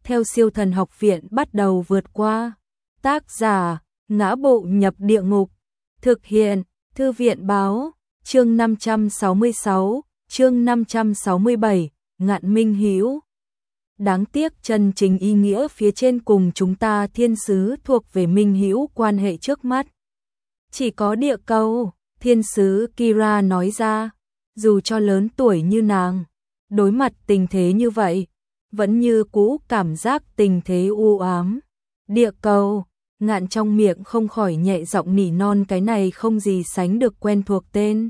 theo Siêu Thần Học Viện bắt đầu vượt qua. Tác giả: Ngã Bộ Nhập Địa Ngục. Thực hiện: Thư viện báo. Chương 566, chương 567, Ngạn Minh Hữu. Đáng tiếc chân chính ý nghĩa phía trên cùng chúng ta thiên sứ thuộc về Minh Hữu quan hệ trước mắt. Chỉ có địa cầu, thiên sứ Kira nói ra, dù cho lớn tuổi như nàng, đối mặt tình thế như vậy, vẫn như cũ cảm giác tình thế u ám. Địa cầu, Ngạn trong miệng không khỏi nhẹ giọng nỉ non cái này không gì sánh được quen thuộc tên.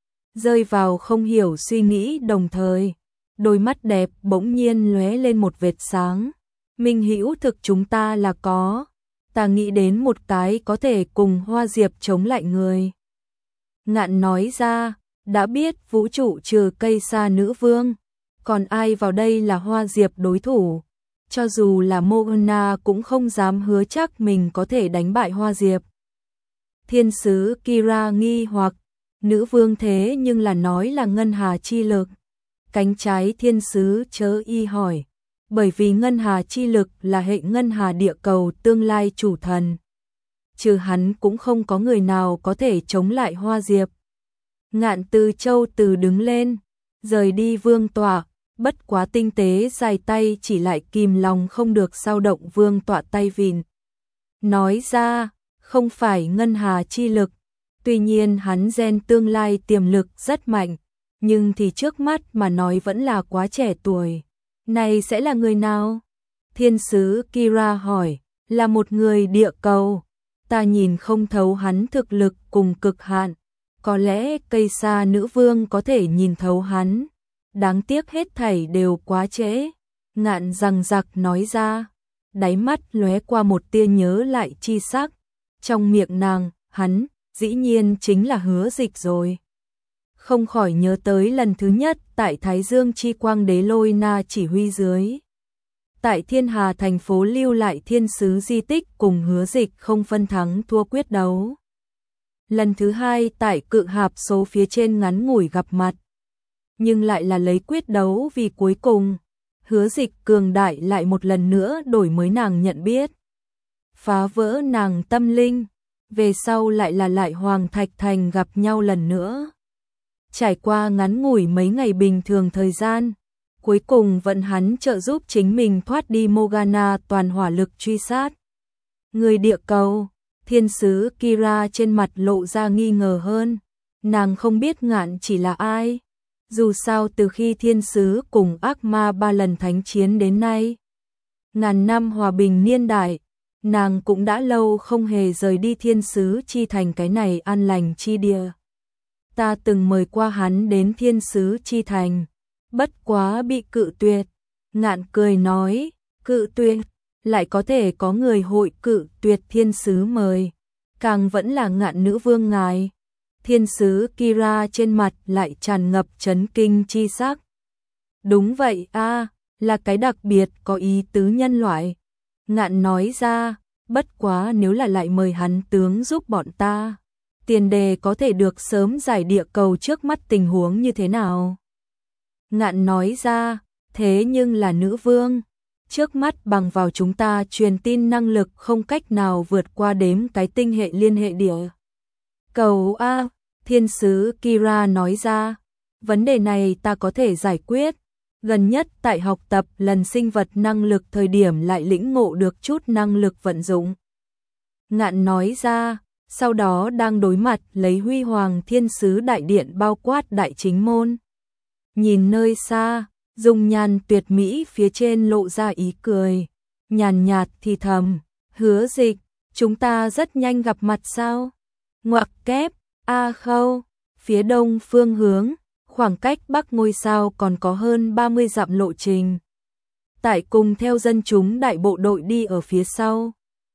Rơi vào không hiểu suy nghĩ đồng thời, đôi mắt đẹp bỗng nhiên lóe lên một vệt sáng. Minh Hữu thực chúng ta là có. Ta nghĩ đến một cái có thể cùng Hoa Diệp chống lại người. Ngạn nói ra, đã biết vũ trụ trừ cây sa nữ vương, còn ai vào đây là Hoa Diệp đối thủ. Cho dù là Morgana cũng không dám hứa chắc mình có thể đánh bại Hoa Diệp. Thiên sứ Kira nghi hoặc, nữ vương thế nhưng là nói là ngân hà chi lực. Cánh trái thiên sứ chớ y hỏi, bởi vì ngân hà chi lực là hệ ngân hà địa cầu tương lai chủ thần. Trừ hắn cũng không có người nào có thể chống lại Hoa Diệp. Ngạn từ châu từ đứng lên, rời đi vương tọa, bất quá tinh tế dài tay chỉ lại kìm lòng không được dao động vương tọa tay vịn. Nói ra, không phải ngân hà chi lực, tuy nhiên hắn gen tương lai tiềm lực rất mạnh, nhưng thì trước mắt mà nói vẫn là quá trẻ tuổi. Này sẽ là người nào? Thiên sứ Kira hỏi, là một người địa cầu. Ta nhìn không thấu hắn thực lực cùng cực hạn. Có lẽ cây sa nữ vương có thể nhìn thấu hắn. Đáng tiếc hết thảy đều quá trễ. Ngạn rằng giặc nói ra. Đáy mắt lóe qua một tia nhớ lại chi sắc. Trong miệng nàng, hắn, dĩ nhiên chính là Hứa Dịch rồi. Không khỏi nhớ tới lần thứ nhất tại Thái Dương Chi Quang Đế Lôi Na chỉ huy dưới. Tại Thiên Hà thành phố lưu lại thiên sứ di tích cùng Hứa Dịch không phân thắng thua quyết đấu. Lần thứ hai tại Cự Hạp số phía trên ngắn ngủi gặp mặt. Nhưng lại là lấy quyết đấu vì cuối cùng. Hứa Dịch cường đại lại một lần nữa đổi mới nàng nhận biết. Phá vỡ nàng tâm linh. Về sau lại là lại Hoàng Thạch Thành gặp nhau lần nữa. Trải qua ngắn ngủi mấy ngày bình thường thời gian, cuối cùng vẫn hắn trợ giúp chính mình thoát đi Morgana toàn hỏa lực truy sát. Người địa cầu, thiên sứ Kira trên mặt lộ ra nghi ngờ hơn, nàng không biết Ngạn chỉ là ai. Dù sao từ khi thiên sứ cùng ác ma 3 lần thánh chiến đến nay, ngàn năm hòa bình niên đại, nàng cũng đã lâu không hề rời đi thiên sứ chi thành cái này an lành chi địa. Ta từng mời qua hắn đến thiên sứ chi thành, bất quá bị cự tuyệt. Ngạn cười nói, cự tuyệt, lại có thể có người hội cự tuyệt thiên sứ mời, càng vẫn là Ngạn nữ vương ngài. Thiên sứ Kira trên mặt lại tràn ngập chấn kinh chi sắc. Đúng vậy a, là cái đặc biệt có ý tứ nhân loại. Ngạn nói ra, bất quá nếu là lại mời hắn tướng giúp bọn ta, tiền đề có thể được sớm giải địa cầu trước mắt tình huống như thế nào. Ngạn nói ra, thế nhưng là nữ vương, trước mắt bằng vào chúng ta truyền tin năng lực không cách nào vượt qua đếm cái tinh hệ liên hệ địa cầu a. Thiên sứ Kira nói ra, vấn đề này ta có thể giải quyết. Gần nhất tại học tập lần sinh vật năng lực thời điểm lại lĩnh ngộ được chút năng lực vận dụng. Ngạn nói ra, sau đó đang đối mặt lấy huy hoàng thiên sứ đại điện bao quát đại chính môn. Nhìn nơi xa, dung nhan tuyệt mỹ phía trên lộ ra ý cười, nhàn nhạt thì thầm, Hứa Dịch, chúng ta rất nhanh gặp mặt sao? Ngoặc kép, a khâu, phía đông phương hướng, khoảng cách Bắc ngôi sao còn có hơn 30 dặm lộ trình. Tại cùng theo dân chúng đại bộ đội đi ở phía sau.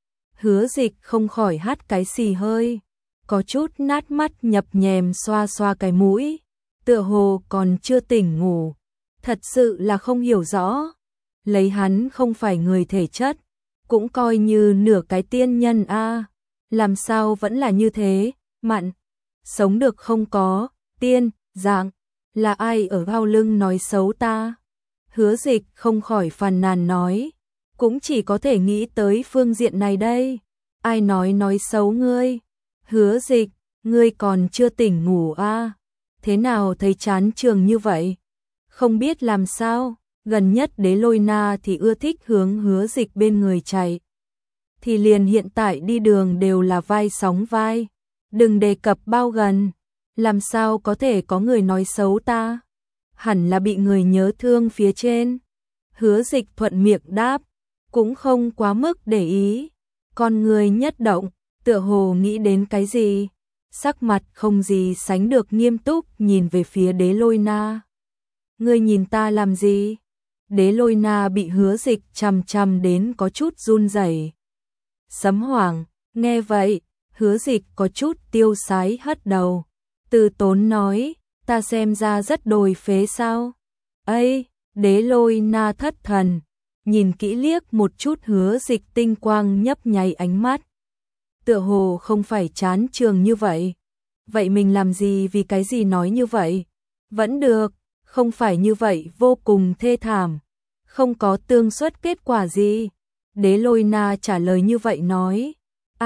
Hứa Dịch không khỏi hắt cái xì hơi, có chút nát mắt nhập nhèm xoa xoa cái mũi, tựa hồ còn chưa tỉnh ngủ, thật sự là không hiểu rõ. Lấy hắn không phải người thể chất, cũng coi như nửa cái tiên nhân a, làm sao vẫn là như thế, mặn, sống được không có, tiên, dạng, là ai ở sau lưng nói xấu ta? Hứa Dịch không khỏi phàn nàn nói, cũng chỉ có thể nghĩ tới phương diện này đây. Ai nói xấu ngươi? Hứa Dịch, ngươi còn chưa tỉnh ngủ à? Thế nào thấy chán trường như vậy? Không biết làm sao, gần nhất Đế Lôi Na thì ưa thích hướng Hứa Dịch bên người chạy. Thì liền hiện tại đi đường đều là vai sóng vai, đừng đề cập bao gần, làm sao có thể có người nói xấu ta? Hẳn là bị người nhớ thương phía trên. Hứa Dịch thuận miệng đáp, cũng không quá mức để ý. Con người nhất động, tựa hồ nghĩ đến cái gì, sắc mặt không gì sánh được nghiêm túc nhìn về phía Đế Lôi Na. Ngươi nhìn ta làm gì? Đế Lôi Na bị Hứa Dịch chằm chằm đến có chút run rẩy. Sấm Hoàng, nghe vậy, Hứa Dịch có chút tiêu sái hất đầu. Từ tốn nói, ta xem ra rất đồi phế sao? Ây, Đế Lôi Na thất thần, nhìn kỹ liếc một chút Hứa Dịch tinh quang nhấp nháy ánh mắt. Tựa hồ không phải chán trường như vậy. Vậy mình làm gì vì cái gì nói như vậy? Vẫn được, không phải như vậy vô cùng thê thảm. Không có tương suất kết quả gì. Đế Lôi Na trả lời như vậy nói.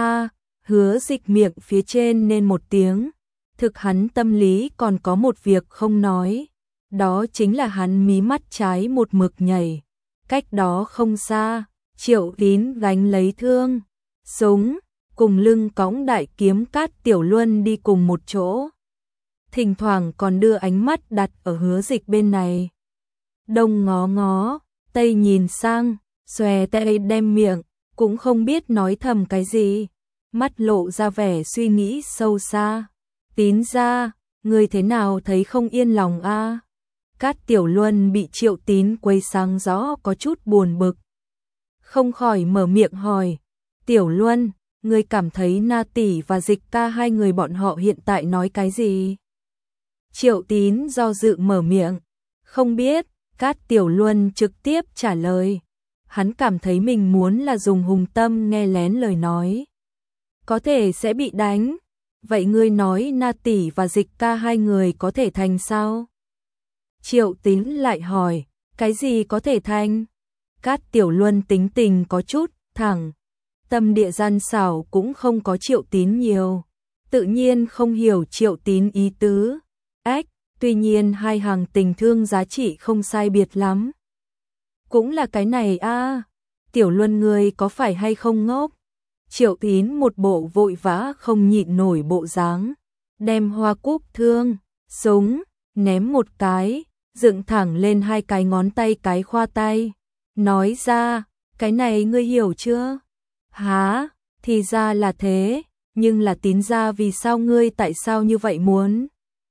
Hứa Dịch miệng phía trên nên một tiếng. Thực hắn tâm lý còn có một việc không nói. Đó chính là hắn mí mắt trái một mực nhảy. Cách đó không xa, Triệu Tín gánh lấy thương, súng, cùng lưng cõng đại kiếm Cát Tiểu Luân đi cùng một chỗ. Thỉnh thoảng còn đưa ánh mắt đặt ở Hứa Dịch bên này. Đông ngó ngó, tây nhìn sang, xòe tay đem miệng, cũng không biết nói thầm cái gì. Mắt lộ ra vẻ suy nghĩ sâu xa. Tín ra, người thế nào thấy không yên lòng a? Cát Tiểu Luân bị Triệu Tín quấy sáng rõ có chút buồn bực. Không khỏi mở miệng hỏi. Tiểu Luân, ngươi cảm thấy Na tỷ và Dịch ca hai người bọn họ hiện tại nói cái gì? Triệu Tín do dự mở miệng. Không biết, Cát Tiểu Luân trực tiếp trả lời. Hắn cảm thấy mình muốn là dùng hùng tâm nghe lén lời nói. Có thể sẽ bị đánh. Vậy ngươi nói Na tỷ và Dịch ca hai người có thể thành sao? Triệu Tín lại hỏi, cái gì có thể thành? Cát Tiểu Luân tính tình có chút thẳng, tâm địa gian xảo cũng không có Triệu Tín nhiều, tự nhiên không hiểu Triệu Tín ý tứ. Tuy nhiên hai hàng tình thương giá trị không sai biệt lắm. Cũng là cái này a, Tiểu Luân ngươi có phải hay không ngốc? Triệu Tín một bộ vội vã không nhịn nổi bộ dáng, đem hoa cúc thương, súng, ném một cái, dựng thẳng lên hai cái ngón tay cái khoa tay. Nói ra, cái này ngươi hiểu chưa? Hả, thì ra là thế, nhưng là Tín ra vì sao ngươi tại sao như vậy muốn?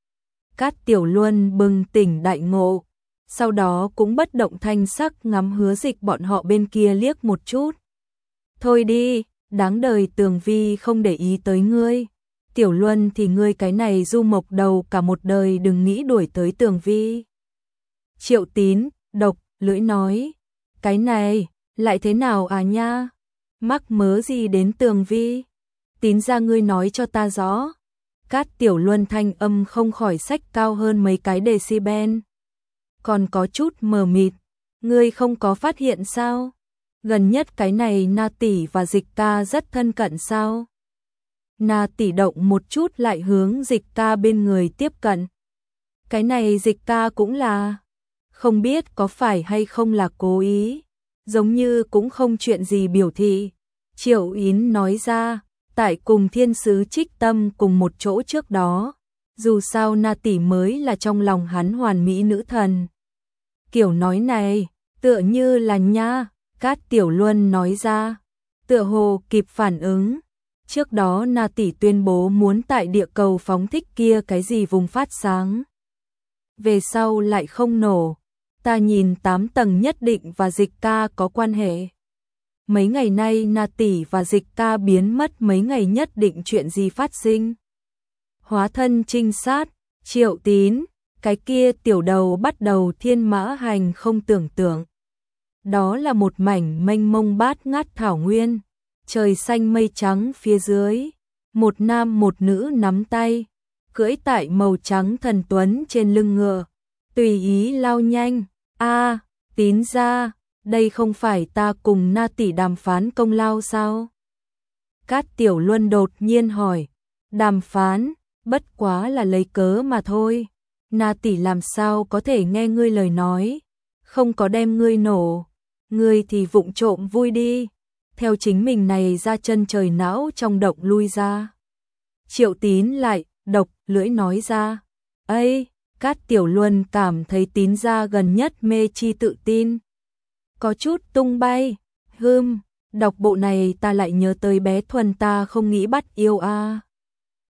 Cát Tiểu Luân bừng tỉnh đại ngộ, sau đó cũng bất động thanh sắc ngắm Hứa Dịch bọn họ bên kia liếc một chút. Thôi đi, đáng đời Tường Vi không để ý tới ngươi. Tiểu Luân thì ngươi cái này du mộc đầu cả một đời đừng nghĩ đuổi tới Tường Vi. Triệu Tín, độc, lưỡi nói. Cái này, lại thế nào à nha? Mắc mớ gì đến Tường Vi? Tín ra ngươi nói cho ta rõ. Cát Tiểu Luân thanh âm không khỏi xách cao hơn mấy cái decibel. Còn có chút mờ mịt. Ngươi không có phát hiện sao? Gần nhất cái này Na tỷ và Dịch ca rất thân cận sao? Na tỷ động một chút lại hướng Dịch ca bên người tiếp cận. Cái này Dịch ca cũng là, không biết có phải hay không là cố ý, giống như cũng không chuyện gì biểu thị. Triệu Yến nói ra, tại cùng thiên sứ Trích Tâm cùng một chỗ trước đó, dù sao Na tỷ mới là trong lòng hắn hoàn mỹ nữ thần. Kiểu nói này, tựa như là nha, Cát Tiểu Luân nói ra, tựa hồ kịp phản ứng. Trước đó Na tỷ tuyên bố muốn tại địa cầu phóng thích kia cái gì vùng phát sáng. Về sau lại không nổ. Ta nhìn 8 tầng nhất định và Dịch ca có quan hệ. Mấy ngày nay Na tỷ và Dịch ca biến mất mấy ngày nhất định chuyện gì phát sinh. Hóa thân trinh sát, Triệu Tín, cái kia tiểu đầu bắt đầu thiên mã hành không tưởng tượng. Đó là một mảnh mênh mông bát ngát thảo nguyên, trời xanh mây trắng phía dưới, một nam một nữ nắm tay, cưỡi tại màu trắng thần tuấn trên lưng ngựa, tùy ý lao nhanh. Tín ra, đây không phải ta cùng Na tỷ đàm phán công lao sao? Cát Tiểu Luân đột nhiên hỏi, đàm phán, bất quá là lấy cớ mà thôi. Na tỷ làm sao có thể nghe ngươi lời nói, không có đem ngươi nổ, ngươi thì vụng trộm vui đi, theo chính mình này ra chân trời não trong động lui ra. Triệu Tín lại độc lưỡi nói ra, ây, Cát Tiểu Luân cảm thấy Tín gia gần nhất mê chi tự tin, có chút tung bay, đọc bộ này ta lại nhớ tới bé Thuần ta không nghĩ bắt yêu a.